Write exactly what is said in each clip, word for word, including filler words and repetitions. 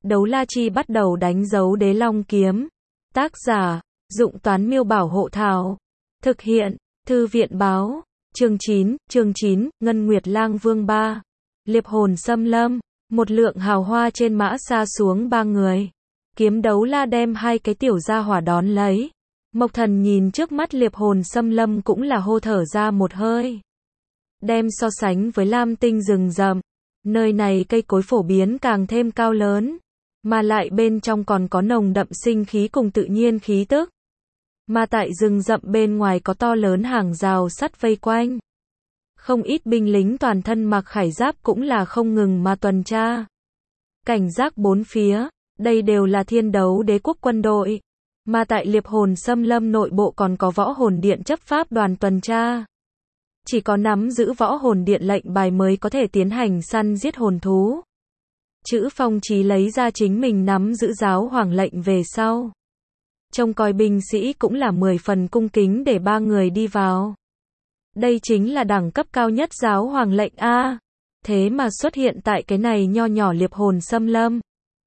Đấu La Chi bắt đầu đánh dấu Đế Long Kiếm. Tác giả, Dụng Toán Miêu Bảo Hộ Thảo. Thực hiện, Thư viện Báo. Chương chín, chương chín, Ngân Nguyệt Lang Vương ba. Liệp hồn xâm lâm. Một lượng hào hoa trên mã xa xuống ba người. Kiếm Đấu La đem hai cái tiểu gia hỏa đón lấy. Mộc Thần nhìn trước mắt liệp hồn xâm lâm cũng là hô thở ra một hơi. Đem so sánh với Lam Tinh rừng rậm, nơi này cây cối phổ biến càng thêm cao lớn, mà lại bên trong còn có nồng đậm sinh khí cùng tự nhiên khí tức. Mà tại rừng rậm bên ngoài có to lớn hàng rào sắt vây quanh. Không ít binh lính toàn thân mặc khải giáp cũng là không ngừng mà tuần tra. Cảnh giác bốn phía, đây đều là Thiên Đấu Đế quốc quân đội. Mà tại liệp hồn xâm lâm nội bộ còn có võ hồn điện chấp pháp đoàn tuần tra. Chỉ có nắm giữ võ hồn điện lệnh bài mới có thể tiến hành săn giết hồn thú. Chữ Phong Chí lấy ra chính mình nắm giữ giáo hoàng lệnh về sau. Trông coi binh sĩ cũng là mười phần cung kính để ba người đi vào. Đây chính là đẳng cấp cao nhất giáo hoàng lệnh A. Thế mà xuất hiện tại cái này nho nhỏ liệp hồn xâm lâm.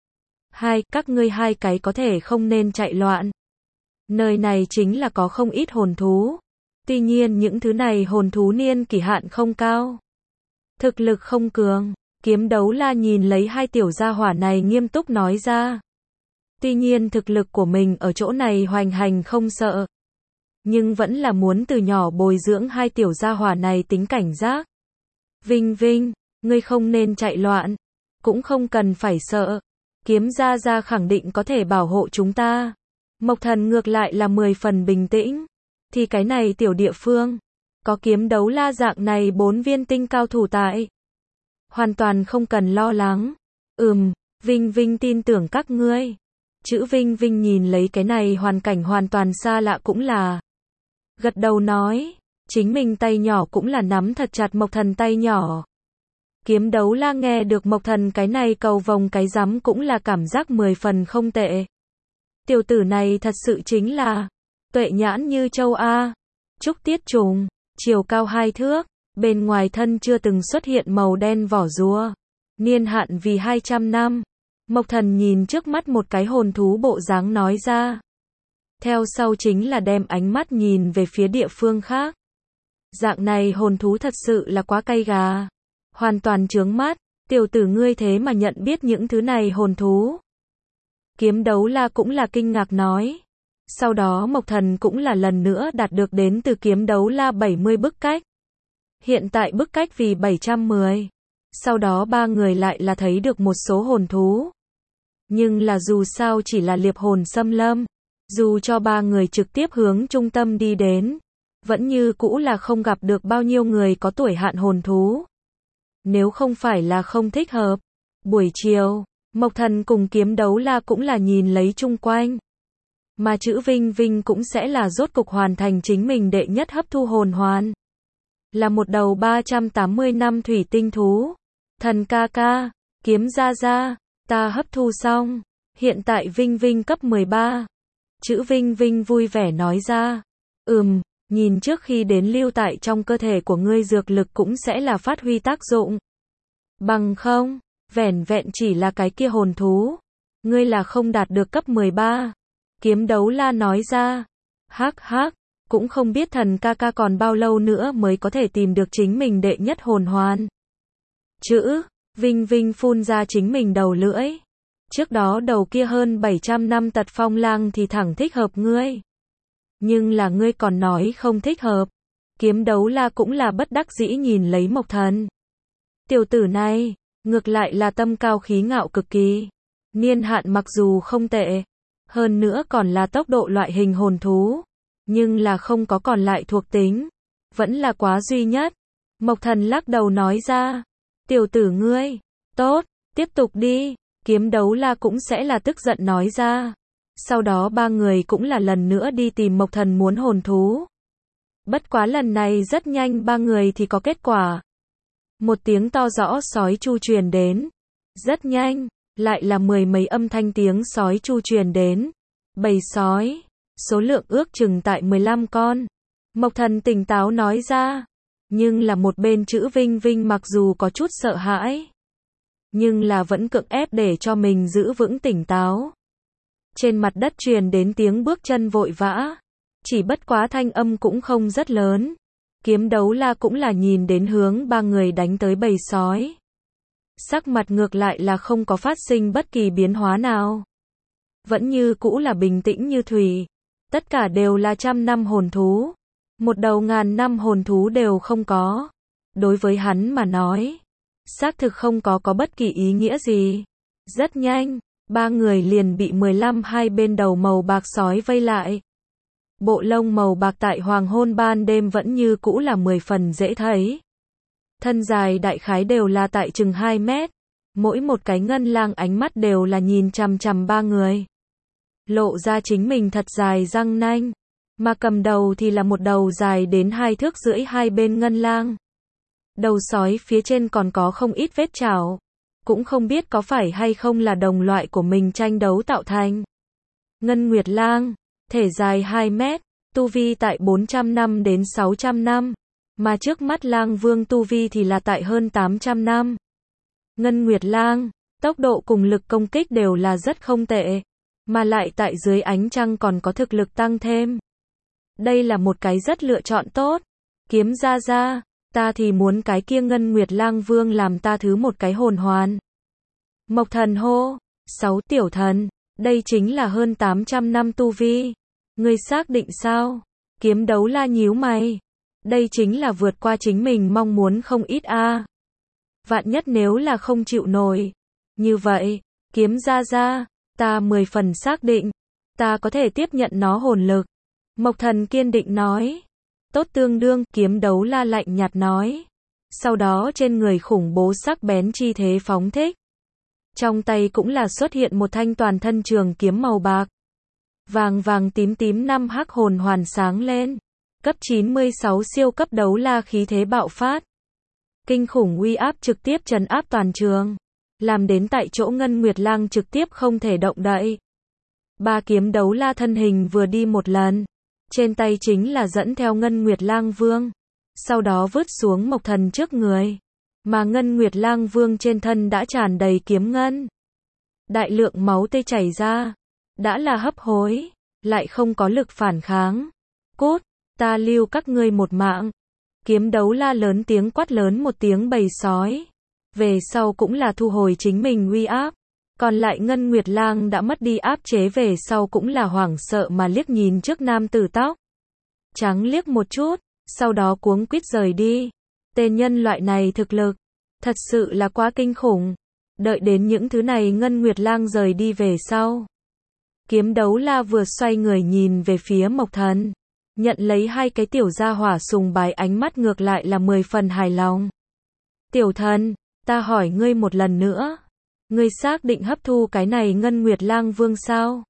Hai, các ngươi hai cái có thể không nên chạy loạn. Nơi này chính là có không ít hồn thú. Tuy nhiên những thứ này hồn thú niên kỷ hạn không cao. Thực lực không cường. Kiếm Đấu La nhìn lấy hai tiểu gia hỏa này nghiêm túc nói ra. Tuy nhiên thực lực của mình ở chỗ này hoành hành không sợ. Nhưng vẫn là muốn từ nhỏ bồi dưỡng hai tiểu gia hỏa này tính cảnh giác. Vinh Vinh, ngươi không nên chạy loạn. Cũng không cần phải sợ. Kiếm Gia Gia khẳng định có thể bảo hộ chúng ta. Mộc Thần ngược lại là mười phần bình tĩnh. Thì cái này tiểu địa phương, có Kiếm Đấu La dạng này bốn viên tinh cao thủ tại. Hoàn toàn không cần lo lắng. Ừm, Vinh Vinh tin tưởng các ngươi. Chữ Vinh Vinh nhìn lấy cái này hoàn cảnh hoàn toàn xa lạ cũng là. Gật đầu nói, chính mình tay nhỏ cũng là nắm thật chặt Mộc Thần tay nhỏ. Kiếm Đấu La nghe được Mộc Thần cái này cầu vồng cái rắm cũng là cảm giác mười phần không tệ. Tiểu tử này thật sự chính là tuệ nhãn như châu A. Trúc Tiết Trùng, chiều cao hai thước, bên ngoài thân chưa từng xuất hiện màu đen vỏ rùa. Niên hạn vì hai trăm năm. Mộc Thần nhìn trước mắt một cái hồn thú bộ dáng nói ra. Theo sau chính là đem ánh mắt nhìn về phía địa phương khác. Dạng này hồn thú thật sự là quá cay gà. Hoàn toàn chướng mắt, tiểu tử ngươi thế mà nhận biết những thứ này hồn thú. Kiếm Đấu La cũng là kinh ngạc nói. Sau đó Mộc Thần cũng là lần nữa đạt được đến từ Kiếm Đấu La bảy mươi bức cách. Hiện tại bức cách vì bảy trăm mười. Sau đó ba người lại là thấy được một số hồn thú. Nhưng là dù sao chỉ là liệp hồn xâm lâm. Dù cho ba người trực tiếp hướng trung tâm đi đến. Vẫn như cũ là không gặp được bao nhiêu người có tuổi hạn hồn thú. Nếu không phải là không thích hợp. Buổi chiều, Mộc Thần cùng Kiếm Đấu La cũng là nhìn lấy chung quanh. Mà chữ Vinh Vinh cũng sẽ là rốt cục hoàn thành chính mình đệ nhất hấp thu hồn hoàn. Là một đầu ba trăm tám mươi năm thủy tinh thú. Thần ca ca, Kiếm Gia Gia, ta hấp thu xong. Hiện tại Vinh Vinh cấp mười ba. Chữ Vinh Vinh vui vẻ nói ra. Ừm, nhìn trước khi đến lưu tại trong cơ thể của ngươi dược lực cũng sẽ là phát huy tác dụng. Bằng không, vẻn vẹn chỉ là cái kia hồn thú. Ngươi là không đạt được cấp mười ba. Kiếm Đấu La nói ra. Hắc hắc, cũng không biết thần ca ca còn bao lâu nữa mới có thể tìm được chính mình đệ nhất hồn hoàn. Chữ, Vinh Vinh phun ra chính mình đầu lưỡi. Trước đó đầu kia hơn bảy trăm năm tật phong lang thì thẳng thích hợp ngươi. Nhưng là ngươi còn nói không thích hợp. Kiếm Đấu La cũng là bất đắc dĩ nhìn lấy Mộc Thần. Tiểu tử này, ngược lại là tâm cao khí ngạo cực kỳ. Niên hạn mặc dù không tệ. Hơn nữa còn là tốc độ loại hình hồn thú. Nhưng là không có còn lại thuộc tính. Vẫn là quá duy nhất. Mộc Thần lắc đầu nói ra. Tiểu tử ngươi, tốt, tiếp tục đi. Kiếm Đấu La cũng sẽ là tức giận nói ra. Sau đó ba người cũng là lần nữa đi tìm Mộc Thần muốn hồn thú. Bất quá lần này rất nhanh ba người thì có kết quả. Một tiếng to rõ sói chu truyền đến. Rất nhanh, lại là mười mấy âm thanh tiếng sói chu truyền đến. Bầy sói, số lượng ước chừng tại mười lăm con. Mộc Thần tỉnh táo nói ra. Nhưng là một bên chữ Vinh Vinh mặc dù có chút sợ hãi. nhưng là vẫn cưỡng ép để cho mình giữ vững tỉnh táo. Trên mặt đất truyền đến tiếng bước chân vội vã, chỉ bất quá thanh âm cũng không rất lớn. Kiếm Đấu La cũng là nhìn đến hướng ba người đánh tới bầy sói. Sắc mặt ngược lại là không có phát sinh bất kỳ biến hóa nào. Vẫn như cũ là bình tĩnh như thủy. Tất cả đều là trăm năm hồn thú. Một đầu ngàn năm hồn thú đều không có. Đối với hắn mà nói, xác thực không có có bất kỳ ý nghĩa gì. Rất nhanh, ba người liền bị mười lăm hai bên đầu màu bạc sói vây lại. Bộ lông màu bạc tại hoàng hôn ban đêm vẫn như cũ là mười phần dễ thấy. Thân dài đại khái đều là tại chừng hai mét. Mỗi một cái ngân lang ánh mắt đều là nhìn chằm chằm ba người. Lộ ra chính mình thật dài răng nanh. Mà cầm đầu thì là một đầu dài đến hai thước rưỡi hai bên ngân lang. Đầu sói phía trên còn có không ít vết chảo. Cũng không biết có phải hay không là đồng loại của mình tranh đấu tạo thành. Ngân Nguyệt Lang, thể dài hai mét, tu vi tại bốn trăm năm đến sáu trăm năm, mà trước mắt Lang Vương tu vi thì là tại hơn tám trăm năm. Ngân Nguyệt Lang, tốc độ cùng lực công kích đều là rất không tệ, mà lại tại dưới ánh trăng còn có thực lực tăng thêm. Đây là một cái rất lựa chọn tốt. Kiếm Gia Gia, ta thì muốn cái kia Ngân Nguyệt Lang Vương làm ta thứ một cái hồn hoàn. Mộc Thần hô, sáu tiểu thần, đây chính là hơn tám trăm năm tu vi. Ngươi xác định sao? Kiếm Đấu La nhíu mày. Đây chính là vượt qua chính mình mong muốn không ít a. À. Vạn nhất nếu là không chịu nổi. Như vậy, Kiếm Gia Gia, ta mười phần xác định. Ta có thể tiếp nhận nó hồn lực. Mộc Thần kiên định nói. Tốt tương đương, Kiếm Đấu La lạnh nhạt nói. Sau đó trên người khủng bố sắc bén chi thế phóng thích. Trong tay cũng là xuất hiện một thanh toàn thân trường kiếm màu bạc. Vàng vàng tím tím năm hắc hồn hoàn sáng lên. Cấp chín mươi sáu siêu cấp đấu la khí thế bạo phát. Kinh khủng uy áp trực tiếp trấn áp toàn trường. Làm đến tại chỗ Ngân Nguyệt Lang trực tiếp không thể động đậy. Ba kiếm đấu la thân hình vừa đi một lần. Trên tay chính là dẫn theo Ngân Nguyệt Lang Vương. Sau đó vứt xuống Mộc Thần trước người. Mà Ngân Nguyệt Lang Vương trên thân đã tràn đầy kiếm ngân. Đại lượng máu tươi chảy ra. Đã là hấp hối. Lại không có lực phản kháng. Cút, ta lưu các ngươi một mạng. Kiếm Đấu La lớn tiếng quát lớn một tiếng bầy sói. Về sau cũng là thu hồi chính mình uy áp. Còn lại Ngân Nguyệt Lang đã mất đi áp chế về sau cũng là hoảng sợ mà liếc nhìn trước nam tử tóc trắng liếc một chút, sau đó cuống quýt rời đi. Tên nhân loại này thực lực, thật sự là quá kinh khủng. Đợi đến những thứ này Ngân Nguyệt Lang rời đi về sau. Kiếm Đấu La vừa xoay người nhìn về phía Mộc Thần. Nhận lấy hai cái tiểu gia hỏa sùng bái ánh mắt ngược lại là mười phần hài lòng. Tiểu thần, ta hỏi ngươi một lần nữa. Ngươi xác định hấp thu cái này Ngân Nguyệt Lang Vương sao?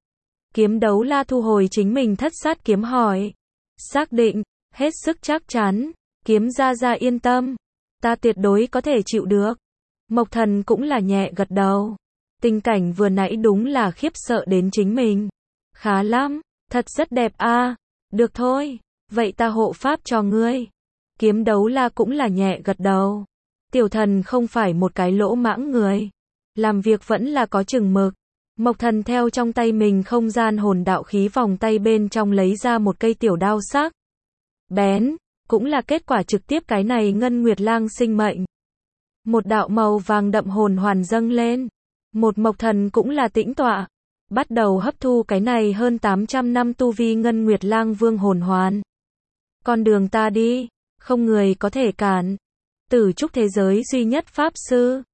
Kiếm Đấu La thu hồi chính mình thất sát kiếm hỏi. Xác định, hết sức chắc chắn. Kiếm Gia Gia yên tâm. Ta tuyệt đối có thể chịu được. Mộc Thần cũng là nhẹ gật đầu. Tình cảnh vừa nãy đúng là khiếp sợ đến chính mình. Khá lắm, thật rất đẹp a. À. Được thôi, vậy ta hộ pháp cho ngươi. Kiếm Đấu La cũng là nhẹ gật đầu. Tiểu thần không phải một cái lỗ mãng người. Làm việc vẫn là có chừng mực. Mộc Thần theo trong tay mình không gian hồn đạo khí vòng tay bên trong lấy ra một cây tiểu đao sắc bén, cũng là kết quả trực tiếp cái này Ngân Nguyệt Lang sinh mệnh. Một đạo màu vàng đậm hồn hoàn dâng lên. Một Mộc Thần cũng là tĩnh tọa, bắt đầu hấp thu cái này hơn tám trăm năm tu vi Ngân Nguyệt Lang Vương hồn hoàn. Con đường ta đi, không người có thể cản. Tử trúc thế giới duy nhất pháp sư.